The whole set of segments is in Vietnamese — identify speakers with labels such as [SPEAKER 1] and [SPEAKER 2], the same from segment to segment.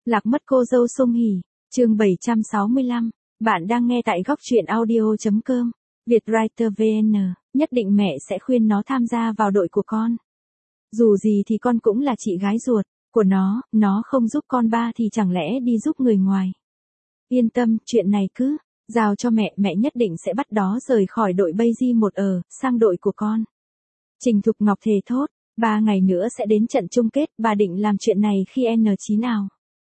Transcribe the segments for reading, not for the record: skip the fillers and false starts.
[SPEAKER 1] Lạc mất cô dâu Song Hỷ, chương 765. Bạn đang nghe tại góc truyện audio.com. Vietwriter VN, nhất định mẹ sẽ khuyên nó tham gia vào đội của con. Dù gì thì con cũng là chị gái ruột của nó không giúp con ba thì chẳng lẽ đi giúp người ngoài. Yên tâm, chuyện này cứ giao cho mẹ nhất định sẽ bắt đó rời khỏi đội Beijing 1 sang đội của con. Trình Thục Ngọc thề thốt, 3 ngày nữa sẽ đến trận chung kết, bà định làm chuyện này khi N9 nào.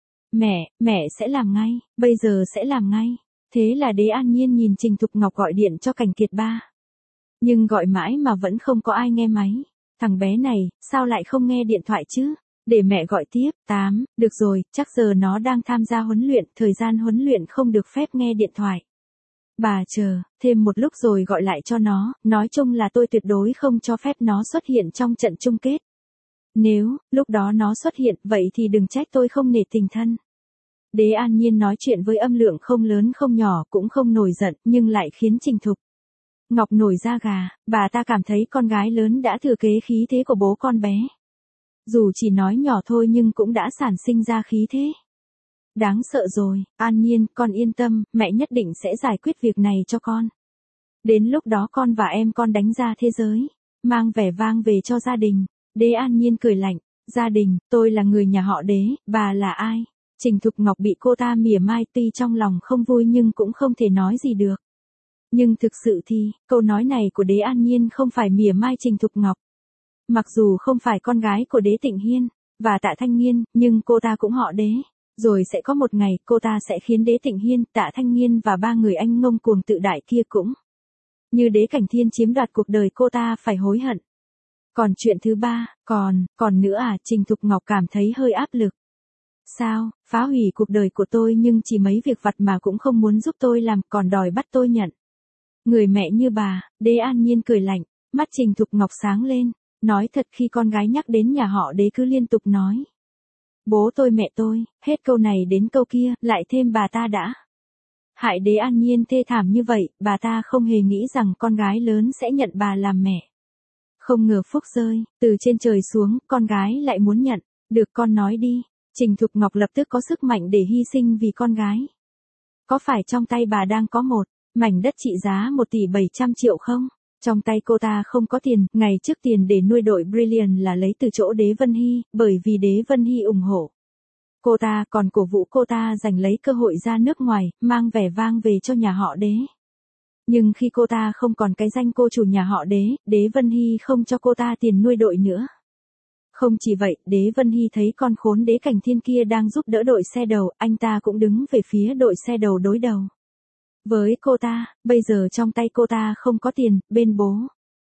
[SPEAKER 1] Mẹ sẽ làm ngay, bây giờ sẽ làm ngay. Thế là Đế An Nhiên nhìn Trình Thục Ngọc gọi điện cho Cảnh Kiệt ba. Nhưng gọi mãi mà vẫn không có ai nghe máy. Thằng bé này, sao lại không nghe điện thoại chứ? Để mẹ gọi tiếp. 8, được rồi, chắc giờ nó đang tham gia huấn luyện, thời gian huấn luyện không được phép nghe điện thoại. Bà chờ, thêm một lúc rồi gọi lại cho nó, nói chung là tôi tuyệt đối không cho phép nó xuất hiện trong trận chung kết. Nếu, lúc đó nó xuất hiện, vậy thì đừng trách tôi không nể tình thân. Đế An Nhiên nói chuyện với âm lượng không lớn không nhỏ, cũng không nổi giận, nhưng lại khiến Trình Thục Ngọc nổi da gà. Bà ta cảm thấy con gái lớn đã thừa kế khí thế của bố con bé. Dù chỉ nói nhỏ thôi nhưng cũng đã sản sinh ra khí thế. Đáng sợ rồi, An Nhiên, con yên tâm, mẹ nhất định sẽ giải quyết việc này cho con. Đến lúc đó con và em con đánh ra thế giới, mang vẻ vang về cho gia đình. Đế An Nhiên cười lạnh, gia đình, tôi là người nhà họ Đế, bà là ai? Trình Thục Ngọc bị cô ta mỉa mai, tuy trong lòng không vui nhưng cũng không thể nói gì được. Nhưng thực sự thì, câu nói này của Đế An Nhiên không phải mỉa mai Trình Thục Ngọc. Mặc dù không phải con gái của Đế Tịnh Hiên và Tạ Thanh Nghiên, nhưng cô ta cũng họ Đế. Rồi sẽ có một ngày cô ta sẽ khiến Đế Tịnh Hiên, Tạ Thanh Nghiên và 3 người anh ngông cuồng tự đại kia cũng như Đế Cảnh Thiên chiếm đoạt cuộc đời cô ta phải hối hận. Còn chuyện thứ ba, còn nữa à? Trình Thục Ngọc cảm thấy hơi áp lực. Sao, phá hủy cuộc đời của tôi nhưng chỉ mấy việc vặt mà cũng không muốn giúp tôi làm, còn đòi bắt tôi nhận. Người mẹ như bà. Đế An Nhiên cười lạnh, mắt Trình Thục Ngọc sáng lên, nói thật khi con gái nhắc đến nhà họ Đế cứ liên tục nói bố tôi mẹ tôi, hết câu này đến câu kia, lại thêm bà ta đã hại Đế An Nhiên thê thảm như vậy, bà ta không hề nghĩ rằng con gái lớn sẽ nhận bà làm mẹ. Không ngờ phúc rơi từ trên trời xuống, con gái lại muốn nhận. Được, con nói đi. Trình Thục Ngọc lập tức có sức mạnh để hy sinh vì con gái. Có phải trong tay bà đang có một mảnh đất trị giá 1 tỷ 700 triệu không? Trong tay cô ta không có tiền, ngày trước tiền để nuôi đội Brilliant là lấy từ chỗ Đế Vân Hy, bởi vì Đế Vân Hy ủng hộ cô ta, còn cổ vũ cô ta giành lấy cơ hội ra nước ngoài, mang vẻ vang về cho nhà họ Đế. Nhưng khi cô ta không còn cái danh cô chủ nhà họ Đế, Đế Vân Hy không cho cô ta tiền nuôi đội nữa. Không chỉ vậy, Đế Vân Hy thấy con khốn Đế Cảnh Thiên kia đang giúp đỡ đội xe đầu, anh ta cũng đứng về phía đội xe đầu đối đầu với cô ta. Bây giờ trong tay cô ta không có tiền, bên bố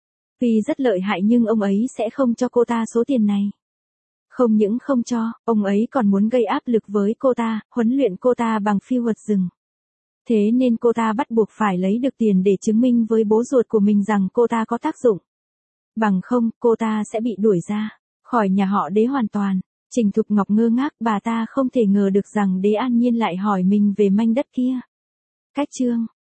[SPEAKER 1] vì rất lợi hại nhưng ông ấy sẽ không cho cô ta số tiền này. Không những không cho, ông ấy còn muốn gây áp lực với cô ta, huấn luyện cô ta bằng phi luật rừng. Thế nên cô ta bắt buộc phải lấy được tiền để chứng minh với bố ruột của mình rằng cô ta có tác dụng. Bằng không, cô ta sẽ bị đuổi ra khỏi nhà họ Đế hoàn toàn. Trình Thục Ngọc ngơ ngác, bà ta không thể ngờ được rằng Đế An Nhiên lại hỏi mình về manh đất kia. Cách chương